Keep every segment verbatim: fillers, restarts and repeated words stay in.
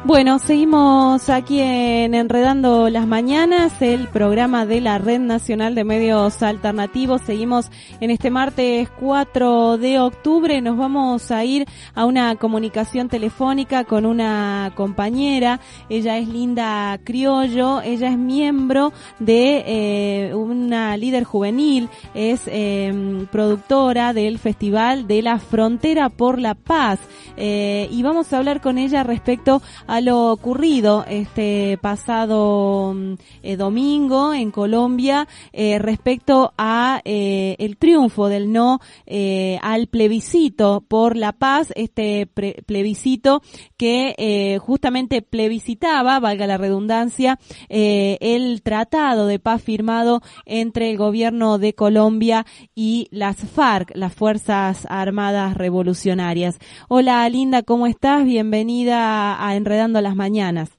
Bueno, seguimos aquí en Enredando las Mañanas, el programa de la Red Nacional de Medios Alternativos. Seguimos en este martes cuatro de octubre. Nos vamos a ir a una comunicación telefónica con una compañera. Ella es Linda Criollo. Ella es miembro de eh, una líder juvenil. Es eh, productora del Festival de la Frontera por la Paz. Eh, y vamos a hablar con ella respecto a lo ocurrido este pasado eh, domingo en Colombia eh, respecto a eh, el triunfo del no eh, al plebiscito por la paz, este pre- plebiscito que eh, justamente plebiscitaba, valga la redundancia, eh, el tratado de paz firmado entre el gobierno de Colombia y las FARC, las Fuerzas Armadas Revolucionarias. Hola Linda, ¿cómo estás? Bienvenida a Enredando las Mañanas.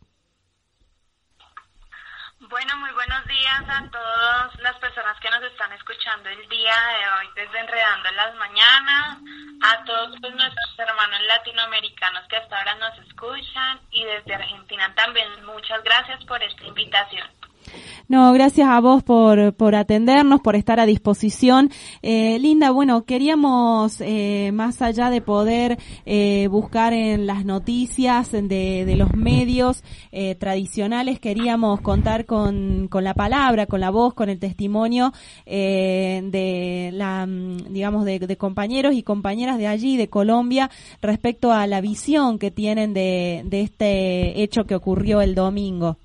Bueno, muy buenos días a todas las personas que nos están escuchando el día de hoy desde Enredando las Mañanas, a todos pues, nuestros hermanos latinoamericanos que hasta ahora nos escuchan y desde Argentina también. Muchas gracias por esta invitación. No, gracias a vos por, por atendernos, por estar a disposición. Eh, Linda, bueno, queríamos, eh, más allá de poder eh, buscar en las noticias de, de los medios eh, tradicionales, queríamos contar con, con la palabra, con la voz, con el testimonio eh, de la, digamos, de, de compañeros y compañeras de allí, de Colombia, respecto a la visión que tienen de, de este hecho que ocurrió el domingo.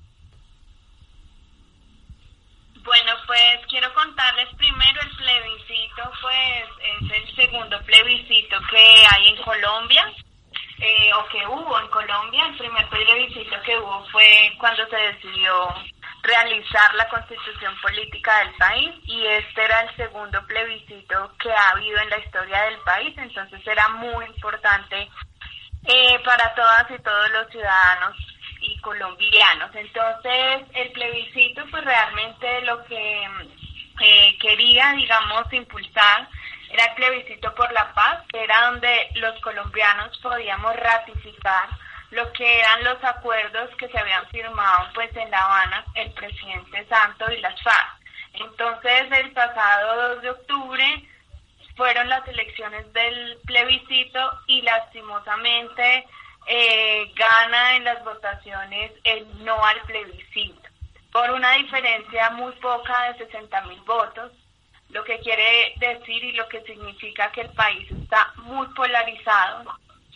Bueno, pues quiero contarles primero el plebiscito, pues es el segundo plebiscito que hay en Colombia, eh, o que hubo en Colombia. El primer plebiscito que hubo fue cuando se decidió realizar la constitución política del país, y este era el segundo plebiscito que ha habido en la historia del país, entonces era muy importante eh, para todas y todos los ciudadanos y colombianos. Entonces el plebiscito pues realmente lo que eh, quería, digamos, impulsar era el plebiscito por la paz, que era donde los colombianos podíamos ratificar lo que eran los acuerdos que se habían firmado pues en La Habana el presidente Santos y las FARC. Entonces el pasado dos de octubre fueron las elecciones del plebiscito y lastimosamente Eh, gana en las votaciones el no al plebiscito por una diferencia muy poca de sesenta mil votos, lo que quiere decir y lo que significa que el país está muy polarizado.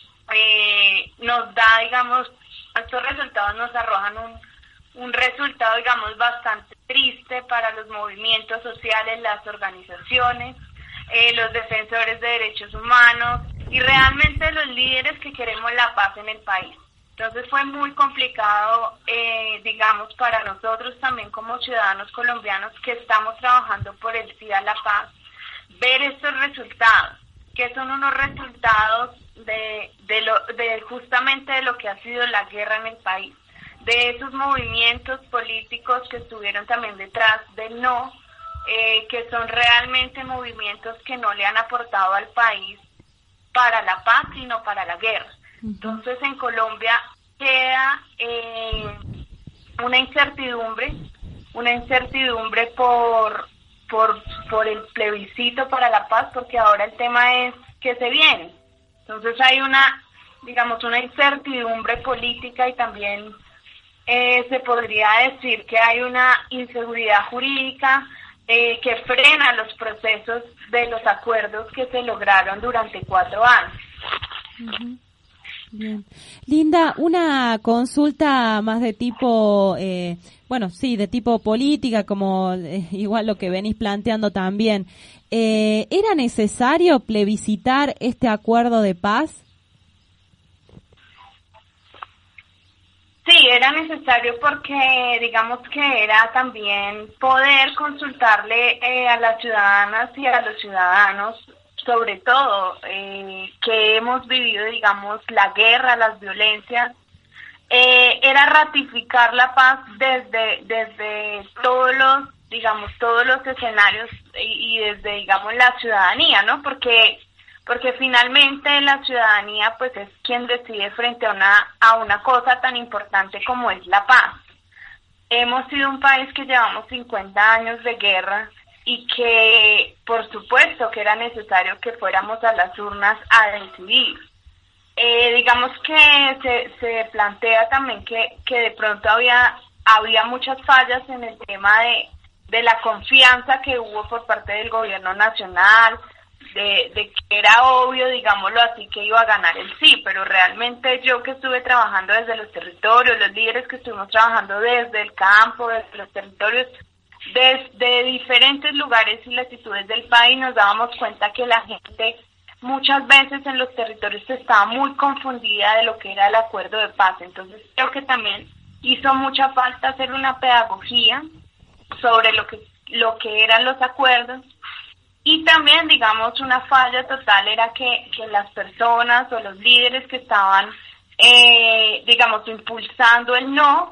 Eh, nos da, digamos, estos resultados nos arrojan un, un resultado, digamos, bastante triste para los movimientos sociales, las organizaciones, eh, los defensores de derechos humanos y realmente los líderes que queremos la paz en el país. Entonces fue muy complicado, eh, digamos, para nosotros también como ciudadanos colombianos que estamos trabajando por el sí a la paz, ver estos resultados, que son unos resultados de, de, lo, de justamente de lo que ha sido la guerra en el país, de esos movimientos políticos que estuvieron también detrás del no, eh, que son realmente movimientos que no le han aportado al país para la paz, sino para la guerra. Entonces en Colombia queda eh, una incertidumbre, una incertidumbre por, por, por el plebiscito para la paz, porque ahora el tema es que se viene. Entonces hay una, digamos, una incertidumbre política y también eh, se podría decir que hay una inseguridad jurídica eh, que frena los procesos de los acuerdos que se lograron durante cuatro años. Uh-huh. Bien. Linda, una consulta más de tipo, eh, bueno, sí, de tipo política, como eh, igual lo que venís planteando también. Eh, ¿Era necesario plebiscitar este acuerdo de paz? Sí, era necesario porque digamos que era también poder consultarle eh, a las ciudadanas y a los ciudadanos, sobre todo eh, que hemos vivido, digamos, la guerra, las violencias, eh, era ratificar la paz desde desde todos los, digamos, todos los escenarios y, y desde, digamos, la ciudadanía, ¿no? Porque porque finalmente la ciudadanía pues es quien decide frente a una, a una cosa tan importante como es la paz. Hemos sido un país que llevamos cincuenta años de guerra y que por supuesto que era necesario que fuéramos a las urnas a decidir. Eh, digamos que se, se plantea también que, que de pronto había, había muchas fallas en el tema de, de la confianza que hubo por parte del gobierno nacional, de, de que era obvio, digámoslo así, que iba a ganar el sí, pero realmente yo que estuve trabajando desde los territorios, los líderes que estuvimos trabajando desde el campo, desde los territorios, desde diferentes lugares y latitudes del país, nos dábamos cuenta que la gente muchas veces en los territorios estaba muy confundida de lo que era el acuerdo de paz. Entonces creo que también hizo mucha falta hacer una pedagogía sobre lo que lo que eran los acuerdos, y también, digamos, una falla total era que, que las personas o los líderes que estaban, eh, digamos, impulsando el no,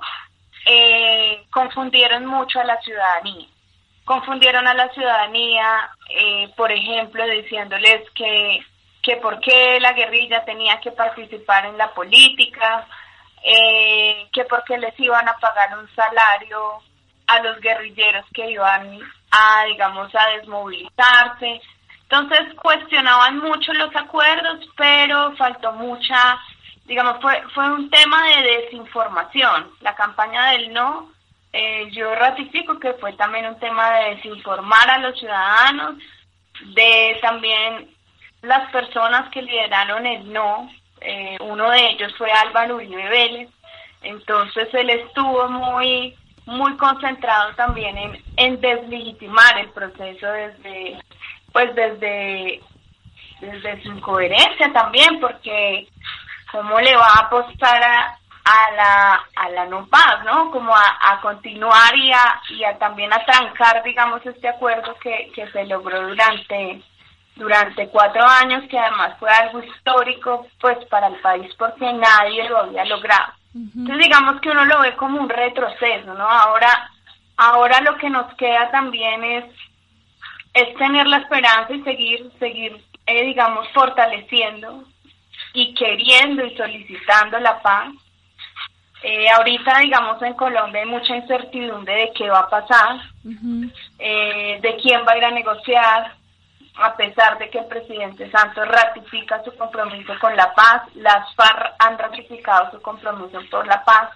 eh, confundieron mucho a la ciudadanía. Confundieron a la ciudadanía, eh, por ejemplo, diciéndoles que, que por qué la guerrilla tenía que participar en la política, eh, que por qué les iban a pagar un salario a los guerrilleros que iban a, digamos, a desmovilizarse. Entonces cuestionaban mucho los acuerdos, pero faltó mucha, digamos, fue fue un tema de desinformación. La campaña del no, eh, yo ratifico que fue también un tema de desinformar a los ciudadanos, de también las personas que lideraron el no, eh, uno de ellos fue Álvaro Uribe Vélez, entonces él estuvo muy muy concentrado también en, en deslegitimar el proceso desde, pues desde, desde su incoherencia también, porque cómo le va a apostar a, a la, a la no paz, ¿no? Como a, a continuar y a, y a también a trancar, digamos, este acuerdo que, que se logró durante, durante cuatro años, que además fue algo histórico, pues, para el país, porque nadie lo había logrado. Entonces digamos que uno lo ve como un retroceso, ¿no? Ahora, ahora lo que nos queda también es, es tener la esperanza y seguir, seguir, eh, digamos, fortaleciendo y queriendo y solicitando la paz. Eh, ahorita, digamos, en Colombia hay mucha incertidumbre de qué va a pasar, uh-huh. eh, de quién va a ir a negociar. A pesar de que el presidente Santos ratifica su compromiso con la paz, las FARC han ratificado su compromiso por la paz.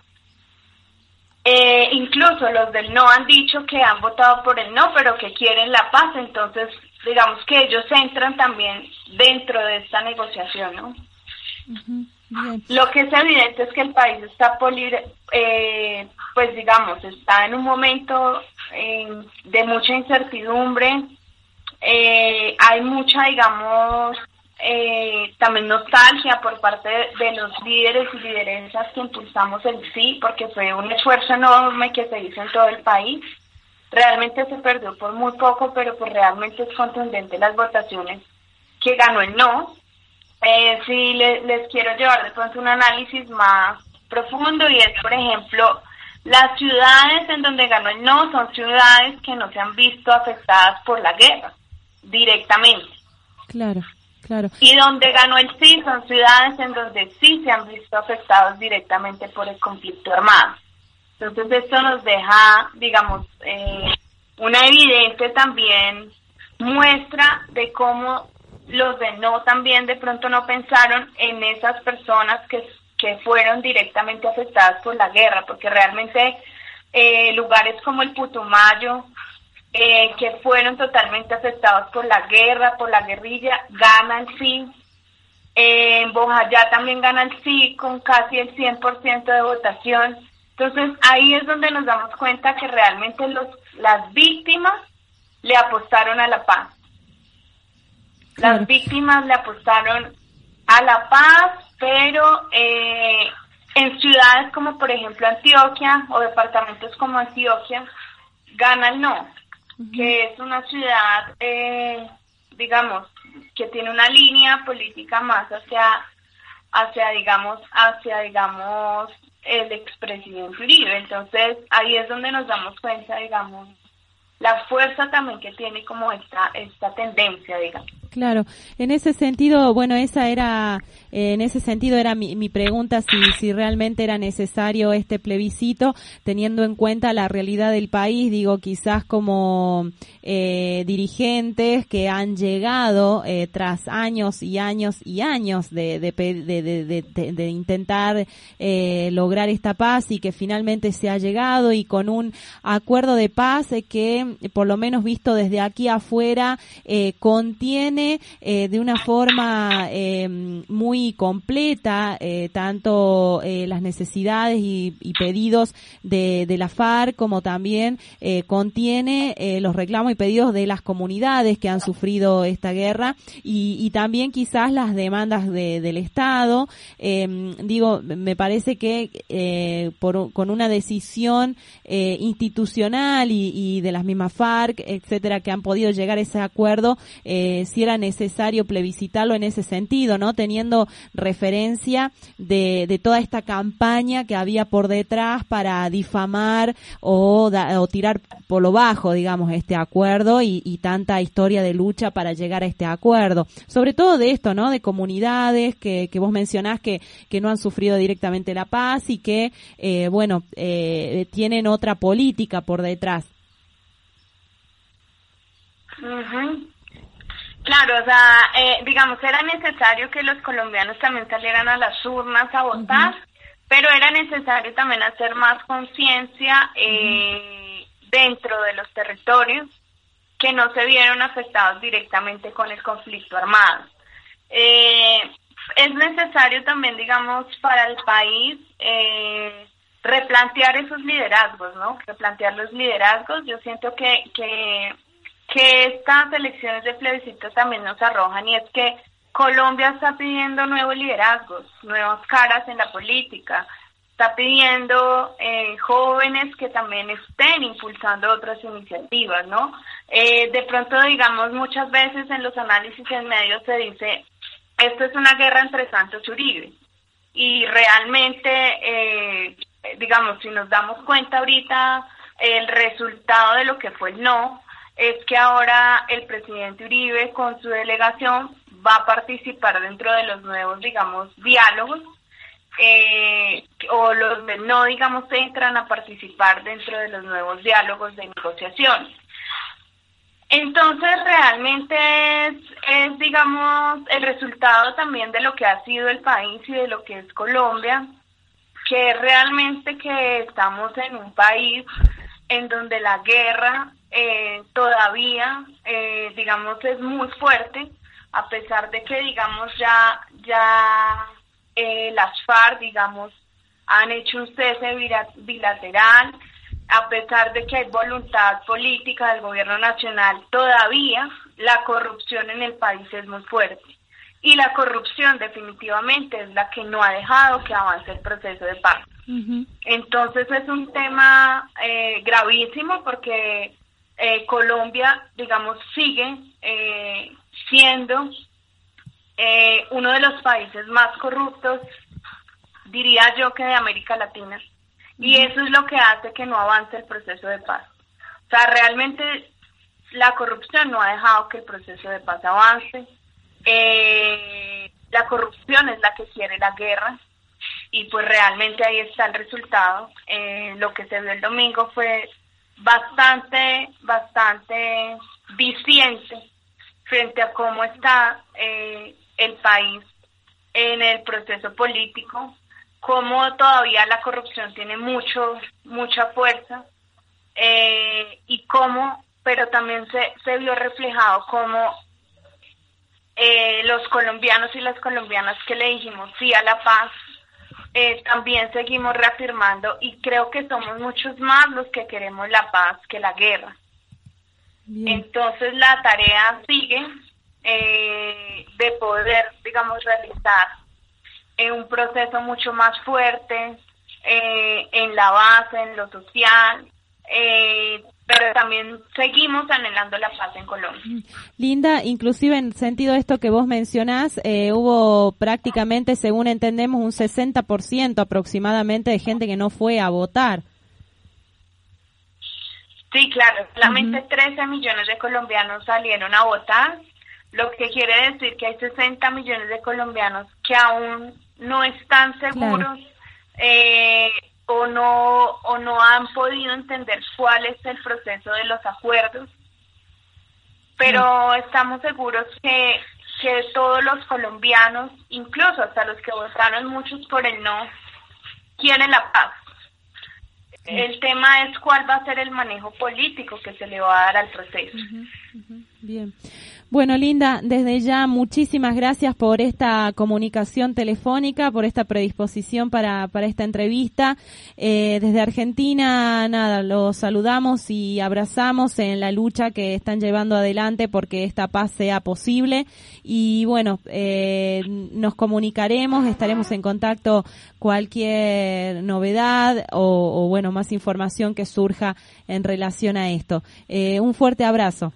Eh, incluso los del no han dicho que han votado por el no, pero que quieren la paz, entonces digamos que ellos entran también dentro de esta negociación, ¿no? Uh-huh. Bien. Lo que es evidente es que el país está polir, eh, pues digamos, está en un momento eh, de mucha incertidumbre. Eh, hay mucha, digamos, eh, también nostalgia por parte de, de los líderes y lideresas que impulsamos el sí, porque fue un esfuerzo enorme que se hizo en todo el país. Realmente se perdió por muy poco, pero pues realmente es contundente las votaciones que ganó el no. Eh, sí, le, les quiero llevar de pronto un análisis más profundo, y es, por ejemplo, las ciudades en donde ganó el no son ciudades que no se han visto afectadas por la guerra directamente. Claro, claro. Y donde ganó el sí son ciudades en donde sí se han visto afectados directamente por el conflicto armado. Entonces esto nos deja, digamos, eh, una evidente también muestra de cómo los de no también de pronto no pensaron en esas personas que, que fueron directamente afectadas por la guerra, porque realmente eh, lugares como el Putumayo, Eh, que fueron totalmente afectados por la guerra, por la guerrilla, gana el sí. Eh, en Bojayá también gana el sí con casi el cien por ciento de votación. Entonces ahí es donde nos damos cuenta que realmente los las víctimas le apostaron a la paz. Las claro. víctimas le apostaron a la paz, pero eh, en ciudades como por ejemplo Antioquia o departamentos como Antioquia, gana el no, uh-huh. que es una ciudad, eh, digamos, que tiene una línea política más hacia, hacia digamos, hacia, digamos, el expresidente Uribe. Entonces, ahí es donde nos damos cuenta, digamos, la fuerza también que tiene como esta, esta tendencia, digamos. Claro, en ese sentido, bueno, esa era, eh, en ese sentido era mi, mi pregunta, si, si realmente era necesario este plebiscito, teniendo en cuenta la realidad del país, digo, quizás como eh, dirigentes que han llegado eh, tras años y años y años de, de, de, de, de, de, de intentar eh, lograr esta paz y que finalmente se ha llegado y con un acuerdo de paz eh, que, por lo menos visto desde aquí afuera, eh, contiene Eh, de una forma eh, muy completa eh, tanto eh, las necesidades y, y pedidos de, de la FARC como también eh, contiene eh, los reclamos y pedidos de las comunidades que han sufrido esta guerra y, y también quizás las demandas de, del Estado. Eh, digo, me parece que eh, por, con una decisión eh, institucional y, y de las mismas FARC, etcétera, que han podido llegar a ese acuerdo, eh, si era necesario plebiscitarlo en ese sentido, ¿no? Teniendo referencia de, de toda esta campaña que había por detrás para difamar o, da, o tirar por lo bajo, digamos, este acuerdo y, y tanta historia de lucha para llegar a este acuerdo. Sobre todo de esto, ¿no? De comunidades que, que vos mencionás que, que no han sufrido directamente la paz y que, eh, bueno, eh, tienen otra política por detrás. Uh-huh. Claro, o sea, eh, digamos, era necesario que los colombianos también salieran a las urnas a votar, uh-huh. pero era necesario también hacer más conciencia eh, uh-huh. dentro de los territorios que no se vieron afectados directamente con el conflicto armado. Eh, es necesario también, digamos, para el país eh, replantear esos liderazgos, ¿no? Replantear los liderazgos. Yo siento que... que que estas elecciones de plebiscito también nos arrojan, y es que Colombia está pidiendo nuevos liderazgos, nuevas caras en la política, está pidiendo eh, jóvenes que también estén impulsando otras iniciativas, ¿no? Eh, de pronto, digamos, muchas veces en los análisis en medios se dice, esto es una guerra entre Santos y Uribe, y realmente, eh, digamos, si nos damos cuenta ahorita, el resultado de lo que fue el no, es que ahora el presidente Uribe con su delegación va a participar dentro de los nuevos, digamos, diálogos, eh, o los del no, digamos, entran a participar dentro de los nuevos diálogos de negociación. Entonces, realmente es, es, digamos, el resultado también de lo que ha sido el país y de lo que es Colombia, que realmente que estamos en un país en donde la guerra eh, todavía, eh, digamos, es muy fuerte, a pesar de que, digamos, ya ya eh, las FARC, digamos, han hecho un cese bilateral, a pesar de que hay voluntad política del gobierno nacional, todavía la corrupción en el país es muy fuerte. Y la corrupción definitivamente es la que no ha dejado que avance el proceso de paz. Uh-huh. Entonces es un tema eh, gravísimo porque eh, Colombia, digamos, sigue eh, siendo eh, uno de los países más corruptos, diría yo, que de América Latina. Uh-huh. Y eso es lo que hace que no avance el proceso de paz. O sea, realmente la corrupción no ha dejado que el proceso de paz avance. Eh, la corrupción es la que quiere la guerra. Y pues realmente ahí está el resultado. Eh, lo que se vio el domingo fue bastante, bastante diciente frente a cómo está eh, el país en el proceso político, cómo todavía la corrupción tiene mucho, mucha fuerza, eh, y cómo, pero también se, se vio reflejado cómo eh, los colombianos y las colombianas que le dijimos sí a la paz, Eh, también seguimos reafirmando, y creo que somos muchos más los que queremos la paz que la guerra. Bien. Entonces la tarea sigue eh, de poder, digamos, realizar eh, un proceso mucho más fuerte eh, en la base, en lo social, eh, pero también seguimos anhelando la paz en Colombia. Linda, inclusive en sentido de esto que vos mencionás, eh, hubo prácticamente, según entendemos, un sesenta por ciento aproximadamente de gente que no fue a votar. Sí, claro, solamente uh-huh. trece millones de colombianos salieron a votar, lo que quiere decir que hay sesenta millones de colombianos que aún no están seguros, claro. eh, o no o no han podido entender cuál es el proceso de los acuerdos, pero no. estamos seguros que, que todos los colombianos, incluso hasta los que votaron muchos por el no, quieren la paz. Sí. El tema es cuál va a ser el manejo político que se le va a dar al proceso. Uh-huh, uh-huh. Bien. Bueno, Linda, desde ya muchísimas gracias por esta comunicación telefónica, por esta predisposición para, para esta entrevista. Eh, desde Argentina, nada, los saludamos y abrazamos en la lucha que están llevando adelante porque esta paz sea posible. Y bueno, eh, nos comunicaremos, estaremos en contacto cualquier novedad o, o bueno, más información que surja en relación a esto. Eh, un fuerte abrazo.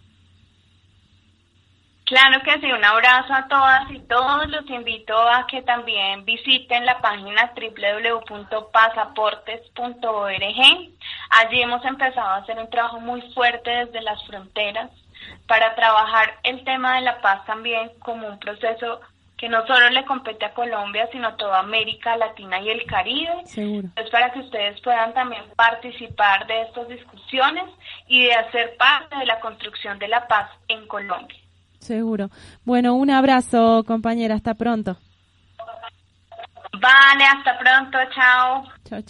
Claro que sí, un abrazo a todas y todos. Los invito a que también visiten la página doble u doble u doble u punto pasaportes punto org. Allí hemos empezado a hacer un trabajo muy fuerte desde las fronteras para trabajar el tema de la paz también como un proceso que no solo le compete a Colombia, sino a toda América Latina y el Caribe. Seguro. Es para que ustedes puedan también participar de estas discusiones y de hacer parte de la construcción de la paz en Colombia. Seguro. Bueno, un abrazo, compañera. Hasta pronto. Vale, hasta pronto. Chao. Chao.